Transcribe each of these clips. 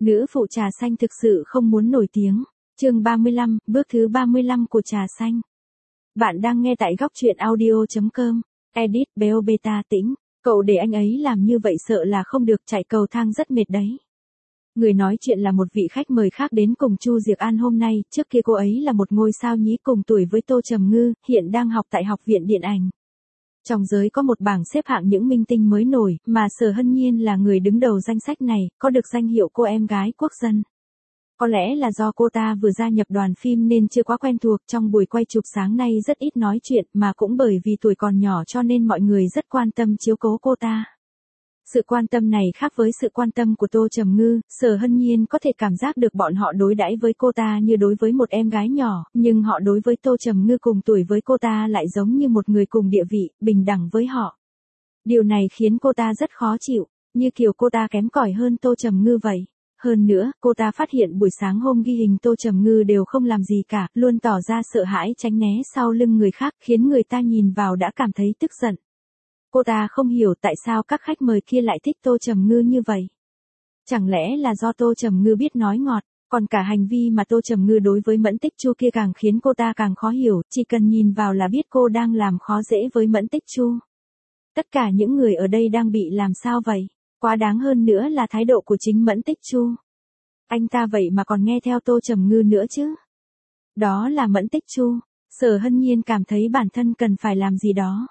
Nữ phụ trà xanh thực sự không muốn nổi tiếng. Chương 35, bước thứ 35 của trà xanh. Bạn đang nghe tại góc truyện audio.com. Edit Beo Beta Tĩnh. Cậu để anh ấy làm như vậy sợ là không được, chạy cầu thang rất mệt đấy. Người nói chuyện là một vị khách mời khác đến cùng Chu Diệc An hôm nay, trước kia cô ấy là một ngôi sao nhí cùng tuổi với Tô Trầm Ngư, hiện đang học tại Học viện Điện ảnh. Trong giới có một bảng xếp hạng những minh tinh mới nổi, mà Sở Hân Nhiên là người đứng đầu danh sách này, có được danh hiệu cô em gái quốc dân. Có lẽ là do cô ta vừa gia nhập đoàn phim nên chưa quá quen thuộc, trong buổi quay chụp sáng nay rất ít nói chuyện, mà cũng bởi vì tuổi còn nhỏ cho nên mọi người rất quan tâm chiếu cố cô ta. Sự quan tâm này khác với sự quan tâm của Tô Trầm Ngư, Sở Hân Nhiên có thể cảm giác được bọn họ đối đãi với cô ta như đối với một em gái nhỏ, nhưng họ đối với Tô Trầm Ngư cùng tuổi với cô ta lại giống như một người cùng địa vị, bình đẳng với họ. Điều này khiến cô ta rất khó chịu, như kiểu cô ta kém cỏi hơn Tô Trầm Ngư vậy. Hơn nữa, cô ta phát hiện buổi sáng hôm ghi hình Tô Trầm Ngư đều không làm gì cả, luôn tỏ ra sợ hãi tránh né sau lưng người khác, khiến người ta nhìn vào đã cảm thấy tức giận. Cô ta không hiểu tại sao các khách mời kia lại thích Tô Trầm Ngư như vậy. Chẳng lẽ là do Tô Trầm Ngư biết nói ngọt, còn cả hành vi mà Tô Trầm Ngư đối với Mẫn Tích Chu kia càng khiến cô ta càng khó hiểu, chỉ cần nhìn vào là biết cô đang làm khó dễ với Mẫn Tích Chu. Tất cả những người ở đây đang bị làm sao vậy? Quá đáng hơn nữa là thái độ của chính Mẫn Tích Chu. Anh ta vậy mà còn nghe theo Tô Trầm Ngư nữa chứ? Đó là Mẫn Tích Chu. Sở Hân Nhiên cảm thấy bản thân cần phải làm gì đó.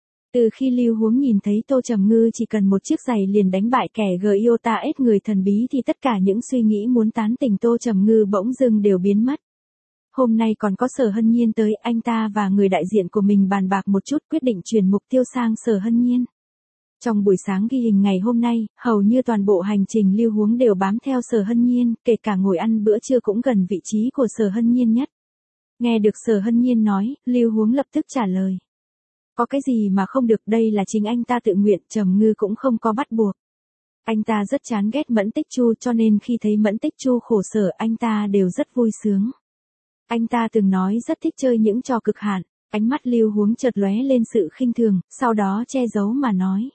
Từ khi Lưu Huống nhìn thấy Tô Trầm Ngư chỉ cần một chiếc giày liền đánh bại kẻ Giota S người thần bí thì tất cả những suy nghĩ muốn tán tỉnh Tô Trầm Ngư bỗng dưng đều biến mất. Hôm nay còn có Sở Hân Nhiên tới, anh ta và người đại diện của mình bàn bạc một chút quyết định chuyển mục tiêu sang Sở Hân Nhiên. Trong buổi sáng ghi hình ngày hôm nay, hầu như toàn bộ hành trình Lưu Huống đều bám theo Sở Hân Nhiên, kể cả ngồi ăn bữa trưa cũng gần vị trí của Sở Hân Nhiên nhất. Nghe được Sở Hân Nhiên nói, Lưu Huống lập tức trả lời. Có cái gì mà không được, đây là chính anh ta tự nguyện, Trầm Ngư cũng không có bắt buộc. Anh ta rất chán ghét Mẫn Tích Chu cho nên khi thấy Mẫn Tích Chu khổ sở anh ta đều rất vui sướng. Anh ta từng nói rất thích chơi những trò cực hạn, ánh mắt Lưu Huống chợt lóe lên sự khinh thường, sau đó che giấu mà nói.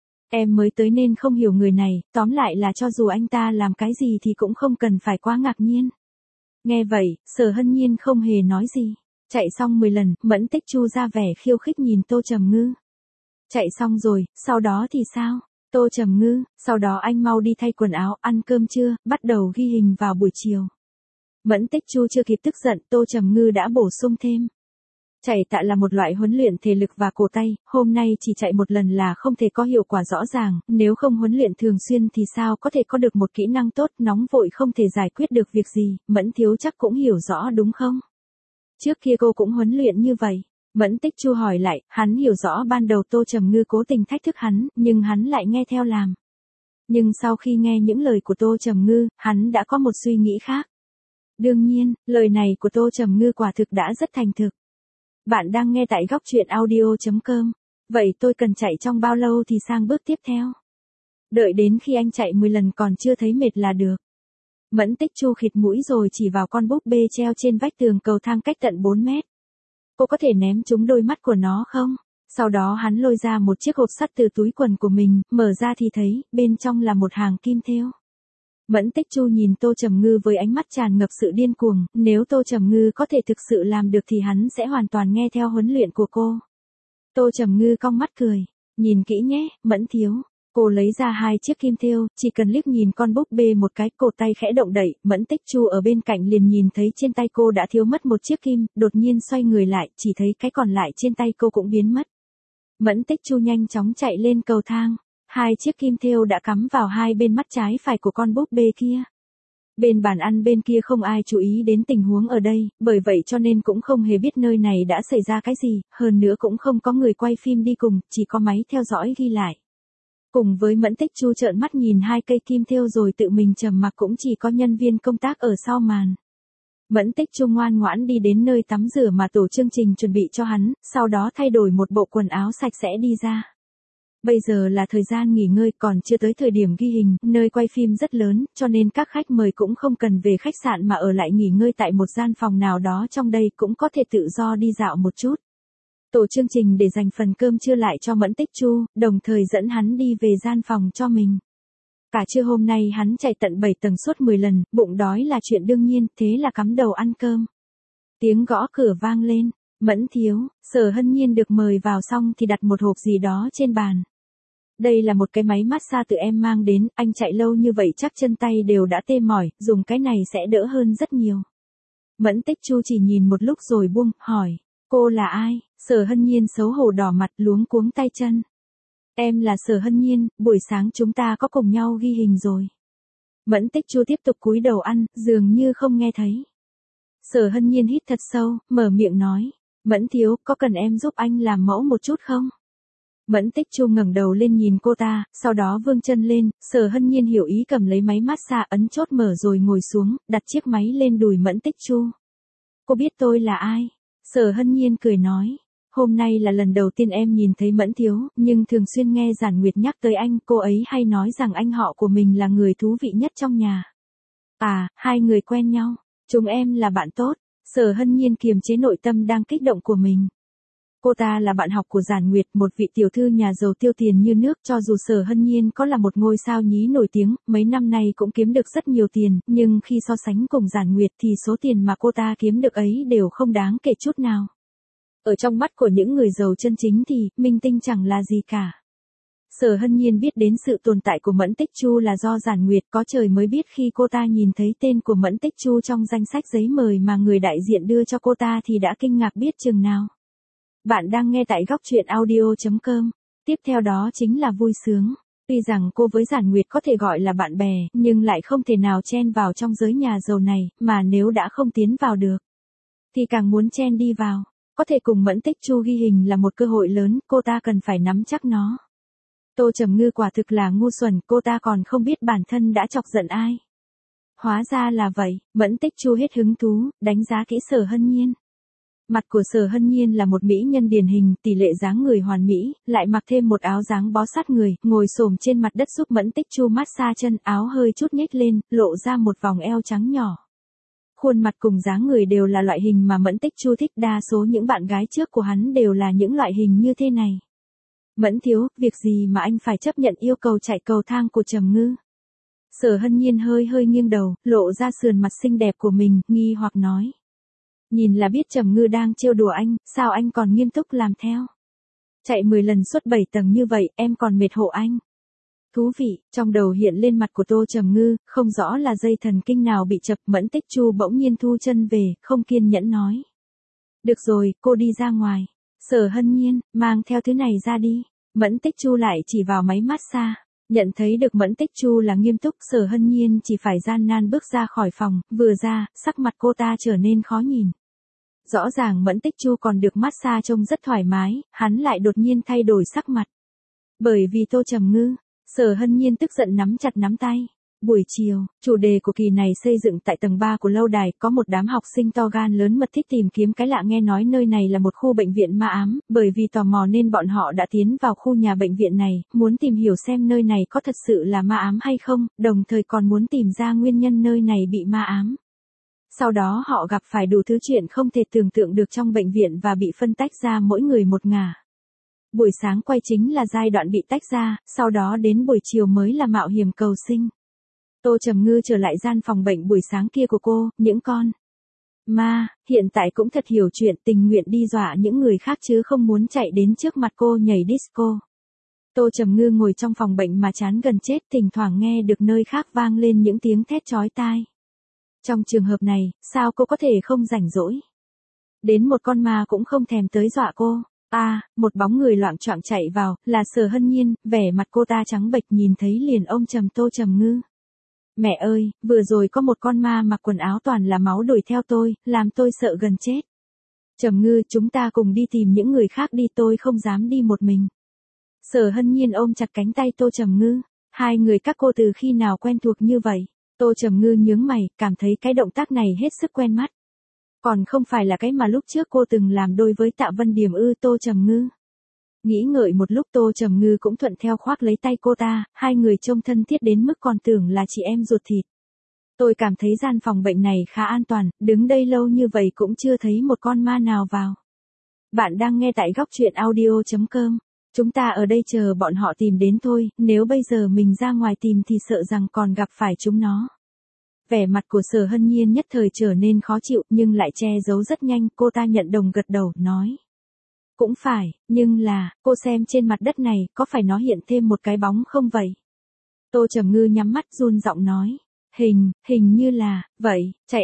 Em mới tới nên không hiểu người này, tóm lại là cho dù anh ta làm cái gì thì cũng không cần phải quá ngạc nhiên. Nghe vậy, Sở Hân Nhiên không hề nói gì. Chạy xong 10 lần, Mẫn Tích Chu ra vẻ khiêu khích nhìn Tô Trầm Ngư. Chạy xong rồi, sau đó thì sao? Tô Trầm Ngư, sau đó anh mau đi thay quần áo, ăn cơm trưa, bắt đầu ghi hình vào buổi chiều. Mẫn Tích Chu chưa kịp tức giận, Tô Trầm Ngư đã bổ sung thêm. Chạy tạ là một loại huấn luyện thể lực và cổ tay, hôm nay chỉ chạy một lần là không thể có hiệu quả rõ ràng, nếu không huấn luyện thường xuyên thì sao có thể có được một kỹ năng tốt, nóng vội không thể giải quyết được việc gì, Mẫn thiếu chắc cũng hiểu rõ đúng không? Trước kia cô cũng huấn luyện như vậy. Mẫn Tích Chu hỏi lại, hắn hiểu rõ ban đầu Tô Trầm Ngư cố tình thách thức hắn, nhưng hắn lại nghe theo làm. Nhưng sau khi nghe những lời của Tô Trầm Ngư, hắn đã có một suy nghĩ khác. Đương nhiên, lời này của Tô Trầm Ngư quả thực đã rất thành thực. Bạn đang nghe tại góc truyện audio.com. Vậy tôi cần chạy trong bao lâu thì sang bước tiếp theo? Đợi đến khi anh chạy 10 lần còn chưa thấy mệt là được. Mẫn Tích Chu khịt mũi rồi chỉ vào con búp bê treo trên vách tường cầu thang cách tận 4 mét. Cô có thể ném trúng đôi mắt của nó không? Sau đó hắn lôi ra một chiếc hộp sắt từ túi quần của mình, mở ra thì thấy, bên trong là một hàng kim thêu. Mẫn Tích Chu nhìn Tô Trầm Ngư với ánh mắt tràn ngập sự điên cuồng, nếu Tô Trầm Ngư có thể thực sự làm được thì hắn sẽ hoàn toàn nghe theo huấn luyện của cô. Tô Trầm Ngư cong mắt cười, nhìn kỹ nhé, Mẫn thiếu. Cô lấy ra 2 chiếc kim thêu, chỉ cần liếc nhìn con búp bê một cái, cổ tay khẽ động đậy, Mẫn Tích Chu ở bên cạnh liền nhìn thấy trên tay cô đã thiếu mất một chiếc kim, đột nhiên xoay người lại, chỉ thấy cái còn lại trên tay cô cũng biến mất. Mẫn Tích Chu nhanh chóng chạy lên cầu thang, 2 chiếc kim thêu đã cắm vào hai bên mắt trái phải của con búp bê kia. Bên bàn ăn bên kia không ai chú ý đến tình huống ở đây, bởi vậy cho nên cũng không hề biết nơi này đã xảy ra cái gì, hơn nữa cũng không có người quay phim đi cùng, chỉ có máy theo dõi ghi lại. Cùng với Mẫn Tích Chu trợn mắt nhìn 2 cây kim thêu rồi tự mình trầm mặc cũng chỉ có nhân viên công tác ở sau màn. Mẫn Tích Chu ngoan ngoãn đi đến nơi tắm rửa mà tổ chương trình chuẩn bị cho hắn, sau đó thay đổi một bộ quần áo sạch sẽ đi ra. Bây giờ là thời gian nghỉ ngơi, còn chưa tới thời điểm ghi hình, nơi quay phim rất lớn, cho nên các khách mời cũng không cần về khách sạn mà ở lại nghỉ ngơi tại một gian phòng nào đó trong đây, cũng có thể tự do đi dạo một chút. Tổ chương trình để dành phần cơm trưa lại cho Mẫn Tích Chu, đồng thời dẫn hắn đi về gian phòng cho mình. Cả trưa hôm nay hắn chạy tận 7 tầng suốt 10 lần, bụng đói là chuyện đương nhiên, thế là cắm đầu ăn cơm. Tiếng gõ cửa vang lên, Mẫn thiếu, Sở Hân Nhiên được mời vào xong thì đặt một hộp gì đó trên bàn. Đây là một cái máy massage tự em mang đến, anh chạy lâu như vậy chắc chân tay đều đã tê mỏi, dùng cái này sẽ đỡ hơn rất nhiều. Mẫn Tích Chu chỉ nhìn một lúc rồi buông, hỏi, cô là ai? Sở Hân Nhiên xấu hổ đỏ mặt luống cuống tay chân. Em là Sở Hân Nhiên, buổi sáng chúng ta có cùng nhau ghi hình rồi. Mẫn Tích Chu tiếp tục cúi đầu ăn, dường như không nghe thấy. Sở Hân Nhiên hít thật sâu, mở miệng nói, Mẫn thiếu, có cần em giúp anh làm mẫu một chút không? Mẫn Tích Chu ngẩng đầu lên nhìn cô ta, sau đó vươn chân lên, Sở Hân Nhiên hiểu ý cầm lấy máy massage ấn chốt mở rồi ngồi xuống, đặt chiếc máy lên đùi Mẫn Tích Chu. Cô biết tôi là ai? Sở Hân Nhiên cười nói, hôm nay là lần đầu tiên em nhìn thấy Mẫn thiếu, nhưng thường xuyên nghe Giản Nguyệt nhắc tới anh, cô ấy hay nói rằng anh họ của mình là người thú vị nhất trong nhà. À, hai người quen nhau, chúng em là bạn tốt. Sở Hân Nhiên kiềm chế nội tâm đang kích động của mình. Cô ta là bạn học của Giản Nguyệt, một vị tiểu thư nhà giàu tiêu tiền như nước, cho dù Sở Hân Nhiên có là một ngôi sao nhí nổi tiếng, mấy năm nay cũng kiếm được rất nhiều tiền, nhưng khi so sánh cùng Giản Nguyệt thì số tiền mà cô ta kiếm được ấy đều không đáng kể chút nào. Ở trong mắt của những người giàu chân chính thì, minh tinh chẳng là gì cả. Sở Hân Nhiên biết đến sự tồn tại của Mẫn Tích Chu là do Giản Nguyệt, có trời mới biết khi cô ta nhìn thấy tên của Mẫn Tích Chu trong danh sách giấy mời mà người đại diện đưa cho cô ta thì đã kinh ngạc biết chừng nào. Bạn đang nghe tại góc truyện audio.com. Tiếp theo đó chính là vui sướng. Tuy rằng cô với Giản Nguyệt có thể gọi là bạn bè, nhưng lại không thể nào chen vào trong giới nhà giàu này, mà nếu đã không tiến vào được, thì càng muốn chen đi vào. Có thể cùng Mẫn Tích Chu ghi hình là một cơ hội lớn, cô ta cần phải nắm chắc nó. Tô Trầm Ngư quả thực là ngu xuẩn, cô ta còn không biết bản thân đã chọc giận ai. Hóa ra là vậy, Mẫn Tích Chu hết hứng thú, đánh giá kỹ Sở Hân Nhiên. Mặt của Sở Hân Nhiên là một mỹ nhân điển hình, tỷ lệ dáng người hoàn mỹ, lại mặc thêm một áo dáng bó sát người, ngồi xổm trên mặt đất giúp Mẫn Tích Chu massage chân, áo hơi chút nhếch lên, lộ ra một vòng eo trắng nhỏ. Khuôn mặt cùng dáng người đều là loại hình mà Mẫn Tích Chu thích, đa số những bạn gái trước của hắn đều là những loại hình như thế này. Mẫn thiếu, việc gì mà anh phải chấp nhận yêu cầu chạy cầu thang của Trầm Ngư? Sở Hân Nhiên hơi nghiêng đầu, lộ ra sườn mặt xinh đẹp của mình, nghi hoặc nói. Nhìn là biết Trầm Ngư đang trêu đùa anh, sao anh còn nghiêm túc làm theo? Chạy 10 lần suốt 7 tầng như vậy, em còn mệt hộ anh. Thú vị, trong đầu hiện lên mặt của Tô Trầm Ngư, không rõ là dây thần kinh nào bị chập. Mẫn Tích Chu bỗng nhiên thu chân về, không kiên nhẫn nói. Được rồi, cô đi ra ngoài. Sở Hân Nhiên, mang theo thứ này ra đi. Mẫn Tích Chu lại chỉ vào máy massage. Nhận thấy được Mẫn Tích Chu là nghiêm túc, Sở Hân Nhiên chỉ phải gian nan bước ra khỏi phòng, vừa ra, sắc mặt cô ta trở nên khó nhìn. Rõ ràng Mẫn Tích Chu còn được massage trông rất thoải mái, hắn lại đột nhiên thay đổi sắc mặt. Bởi vì Tô Trầm Ngư, Sở Hân Nhiên tức giận nắm chặt nắm tay. Buổi chiều, chủ đề của kỳ này xây dựng tại tầng 3 của lâu đài, có một đám học sinh to gan lớn mật thích tìm kiếm cái lạ, nghe nói nơi này là một khu bệnh viện ma ám, bởi vì tò mò nên bọn họ đã tiến vào khu nhà bệnh viện này, muốn tìm hiểu xem nơi này có thật sự là ma ám hay không, đồng thời còn muốn tìm ra nguyên nhân nơi này bị ma ám. Sau đó họ gặp phải đủ thứ chuyện không thể tưởng tượng được trong bệnh viện và bị phân tách ra mỗi người một ngả. Buổi sáng quay chính là giai đoạn bị tách ra, sau đó đến buổi chiều mới là mạo hiểm cầu sinh. Tô Trầm Ngư trở lại gian phòng bệnh buổi sáng kia của cô, những con ma, hiện tại cũng thật hiểu chuyện, tình nguyện đi dọa những người khác chứ không muốn chạy đến trước mặt cô nhảy disco. Tô Trầm Ngư ngồi trong phòng bệnh mà chán gần chết, thỉnh thoảng nghe được nơi khác vang lên những tiếng thét chói tai. Trong trường hợp này, sao cô có thể không rảnh rỗi? Đến một con ma cũng không thèm tới dọa cô. Một bóng người loạng choạng chạy vào, là Sở Hân Nhiên, vẻ mặt cô ta trắng bệch, nhìn thấy liền ôm chầm Tô Trầm Ngư. Mẹ ơi, vừa rồi có một con ma mặc quần áo toàn là máu đuổi theo tôi, làm tôi sợ gần chết. Trầm Ngư, chúng ta cùng đi tìm những người khác đi, tôi không dám đi một mình. Sở Hân Nhiên ôm chặt cánh tay Tô Trầm Ngư. Hai người các cô từ khi nào quen thuộc như vậy? Tô Trầm Ngư nhướng mày, cảm thấy cái động tác này hết sức quen mắt. Còn không phải là cái mà lúc trước cô từng làm đôi với Tạ Vân Điềm ư? Tô Trầm Ngư. Nghĩ ngợi một lúc, Tô Trầm Ngư cũng thuận theo khoác lấy tay cô ta, hai người trông thân thiết đến mức còn tưởng là chị em ruột thịt. Tôi cảm thấy gian phòng bệnh này khá an toàn, đứng đây lâu như vậy cũng chưa thấy một con ma nào vào. Bạn đang nghe tại góc truyện audio.com. Chúng ta ở đây chờ bọn họ tìm đến thôi, nếu bây giờ mình ra ngoài tìm thì sợ rằng còn gặp phải chúng nó. Vẻ mặt của Sở Hân Nhiên nhất thời trở nên khó chịu nhưng lại che giấu rất nhanh, cô ta nhận đồng gật đầu, nói. Cũng phải, nhưng là, cô xem trên mặt đất này, có phải nó hiện thêm một cái bóng không vậy? Tô Trầm Ngư nhắm mắt run giọng nói. Hình như là, vậy, chạy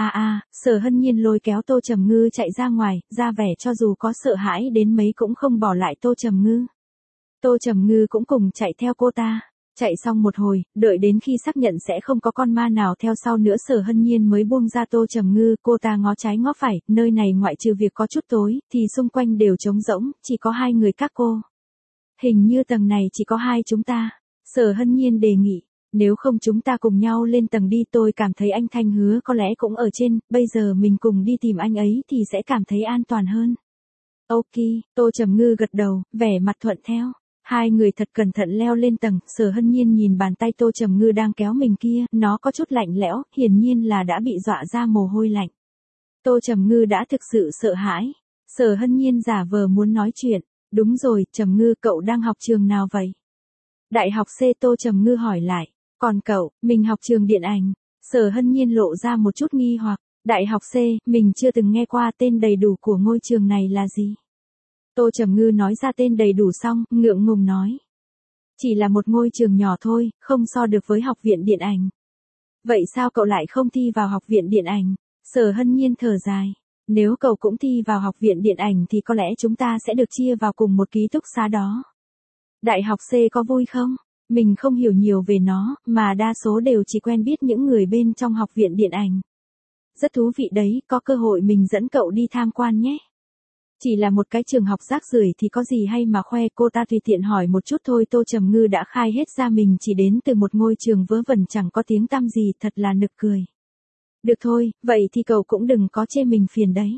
Sở Hân Nhiên lôi kéo Tô Trầm Ngư chạy ra ngoài, ra vẻ cho dù có sợ hãi đến mấy cũng không bỏ lại Tô Trầm Ngư. Tô Trầm Ngư cũng cùng chạy theo cô ta. Chạy xong một hồi, đợi đến khi xác nhận sẽ không có con ma nào theo sau nữa Sở Hân Nhiên mới buông ra Tô Trầm Ngư, cô ta ngó trái ngó phải, nơi này ngoại trừ việc có chút tối, thì xung quanh đều trống rỗng, chỉ có hai người các cô. Hình như tầng này chỉ có hai chúng ta. Sở Hân Nhiên đề nghị, nếu không chúng ta cùng nhau lên tầng đi, tôi cảm thấy anh Thanh Hứa có lẽ cũng ở trên, bây giờ mình cùng đi tìm anh ấy thì sẽ cảm thấy an toàn hơn. Ok, Tô Trầm Ngư gật đầu, vẻ mặt thuận theo. Hai người thật cẩn thận leo lên tầng, Sở Hân Nhiên nhìn bàn tay Tô Trầm Ngư đang kéo mình kia, nó có chút lạnh lẽo, hiển nhiên là đã bị dọa ra mồ hôi lạnh. Tô Trầm Ngư đã thực sự sợ hãi. Sở Hân Nhiên giả vờ muốn nói chuyện, đúng rồi, Trầm Ngư cậu đang học trường nào vậy? Đại học C, Tô Trầm Ngư hỏi lại, còn cậu, mình học trường điện ảnh. Sở Hân Nhiên lộ ra một chút nghi hoặc, Đại học C, mình chưa từng nghe qua tên đầy đủ của ngôi trường này là gì? Tô Trầm Ngư nói ra tên đầy đủ xong, ngượng ngùng nói. Chỉ là một ngôi trường nhỏ thôi, không so được với học viện điện ảnh. Vậy sao cậu lại không thi vào học viện điện ảnh? Sở Hân Nhiên thở dài. Nếu cậu cũng thi vào học viện điện ảnh thì có lẽ chúng ta sẽ được chia vào cùng một ký túc xá đó. Đại học C có vui không? Mình không hiểu nhiều về nó, mà đa số đều chỉ quen biết những người bên trong học viện điện ảnh. Rất thú vị đấy, có cơ hội mình dẫn cậu đi tham quan nhé. Chỉ là một cái trường học rác rưởi thì có gì hay mà khoe, cô ta tùy tiện hỏi một chút thôi. Tô Trầm Ngư đã khai hết ra mình chỉ đến từ một ngôi trường vớ vẩn chẳng có tiếng tăm gì, thật là nực cười. Được thôi, vậy thì cậu cũng đừng có chê mình phiền đấy.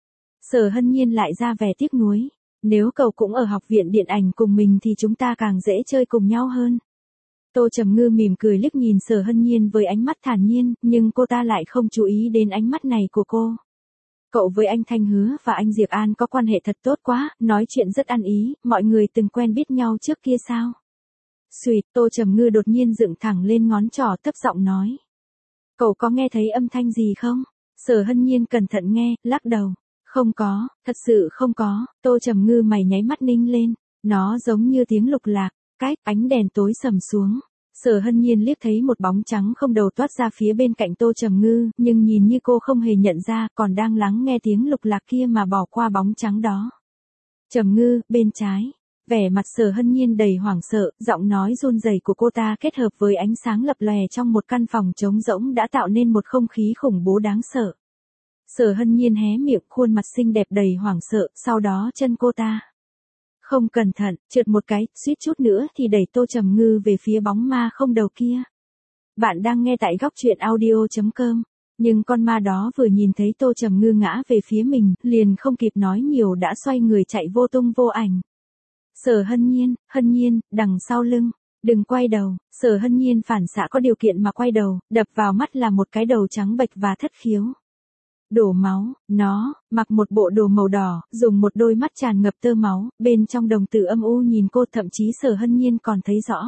Sở Hân Nhiên lại ra vẻ tiếc nuối. Nếu cậu cũng ở học viện điện ảnh cùng mình thì chúng ta càng dễ chơi cùng nhau hơn. Tô Trầm Ngư mỉm cười liếc nhìn Sở Hân Nhiên với ánh mắt thản nhiên, nhưng cô ta lại không chú ý đến ánh mắt này của cô. Cậu với anh Thanh Hứa và anh Diệp An có quan hệ thật tốt quá, nói chuyện rất ăn ý, mọi người từng quen biết nhau trước kia sao? Xuỵt, Tô Trầm Ngư đột nhiên dựng thẳng lên ngón trỏ thấp giọng nói. Cậu có nghe thấy âm thanh gì không? Sở Hân Nhiên cẩn thận nghe, lắc đầu. Không có, thật sự không có. Tô Trầm Ngư mày nháy mắt ninh lên. Nó giống như tiếng lục lạc, cách ánh đèn tối sầm xuống. Sở Hân Nhiên liếc thấy một bóng trắng không đầu toát ra phía bên cạnh Tô Trầm Ngư, nhưng nhìn như cô không hề nhận ra, còn đang lắng nghe tiếng lục lạc kia mà bỏ qua bóng trắng đó. Trầm Ngư, bên trái. Vẻ mặt Sở Hân Nhiên đầy hoảng sợ, giọng nói run rẩy của cô ta kết hợp với ánh sáng lập lòe trong một căn phòng trống rỗng đã tạo nên một không khí khủng bố đáng sợ. Sở Hân Nhiên hé miệng, khuôn mặt xinh đẹp đầy hoảng sợ, sau đó chân cô ta không cẩn thận, trượt một cái, suýt chút nữa thì đẩy Tô Trầm Ngư về phía bóng ma không đầu kia. Bạn đang nghe tại góc truyện audio.com. Nhưng con ma đó vừa nhìn thấy Tô Trầm Ngư ngã về phía mình, liền không kịp nói nhiều đã xoay người chạy vô tung vô ảnh. Sở Hân Nhiên, đằng sau lưng, đừng quay đầu. Sở Hân Nhiên phản xạ có điều kiện mà quay đầu, đập vào mắt là một cái đầu trắng bệch và thất khiếu. Đổ máu, nó mặc một bộ đồ màu đỏ, dùng một đôi mắt tràn ngập tơ máu, bên trong đồng tử âm u nhìn cô, thậm chí Sở Hân Nhiên còn thấy rõ.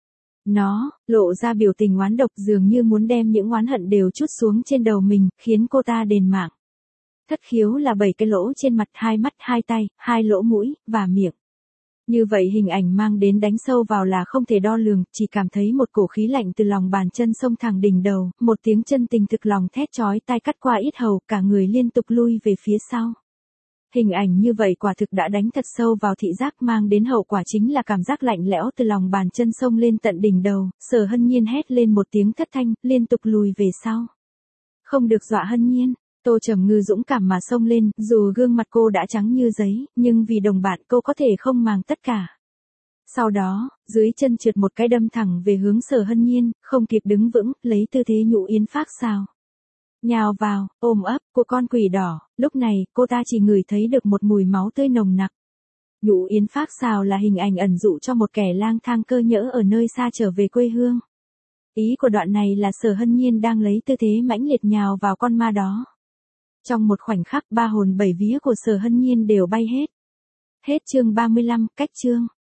Nó lộ ra biểu tình oán độc, dường như muốn đem những oán hận đều trút xuống trên đầu mình, khiến cô ta đền mạng. Thất khiếu là 7 cái lỗ trên mặt, 2 mắt, 2 tay, 2 lỗ mũi, và miệng. Như vậy hình ảnh mang đến đánh sâu vào là không thể đo lường, chỉ cảm thấy một cổ khí lạnh từ lòng bàn chân xông thẳng đỉnh đầu, một tiếng chân tình thực lòng thét chói tai cắt qua yết hầu, cả người liên tục lui về phía sau. Hình ảnh như vậy quả thực đã đánh thật sâu vào thị giác, mang đến hậu quả chính là cảm giác lạnh lẽo từ lòng bàn chân xông lên tận đỉnh đầu. Sở Hân Nhiên hét lên một tiếng thất thanh, liên tục lùi về sau. Không được dọa Hân Nhiên. Tô Trầm Ngư dũng cảm mà xông lên, dù gương mặt cô đã trắng như giấy, nhưng vì đồng bạn cô có thể không màng tất cả. Sau đó, dưới chân trượt một cái đâm thẳng về hướng Sở Hân Nhiên, không kịp đứng vững, lấy tư thế nhũ yến phác xào. Nhào vào, ôm ấp của con quỷ đỏ, lúc này, cô ta chỉ ngửi thấy được một mùi máu tươi nồng nặc. Nhũ yến phác xào là hình ảnh ẩn dụ cho một kẻ lang thang cơ nhỡ ở nơi xa trở về quê hương. Ý của đoạn này là Sở Hân Nhiên đang lấy tư thế mãnh liệt nhào vào con ma đó. Trong một khoảnh khắc, 3 hồn 7 vía của Sở Hân Nhiên đều bay hết. Hết chương 35, cách chương.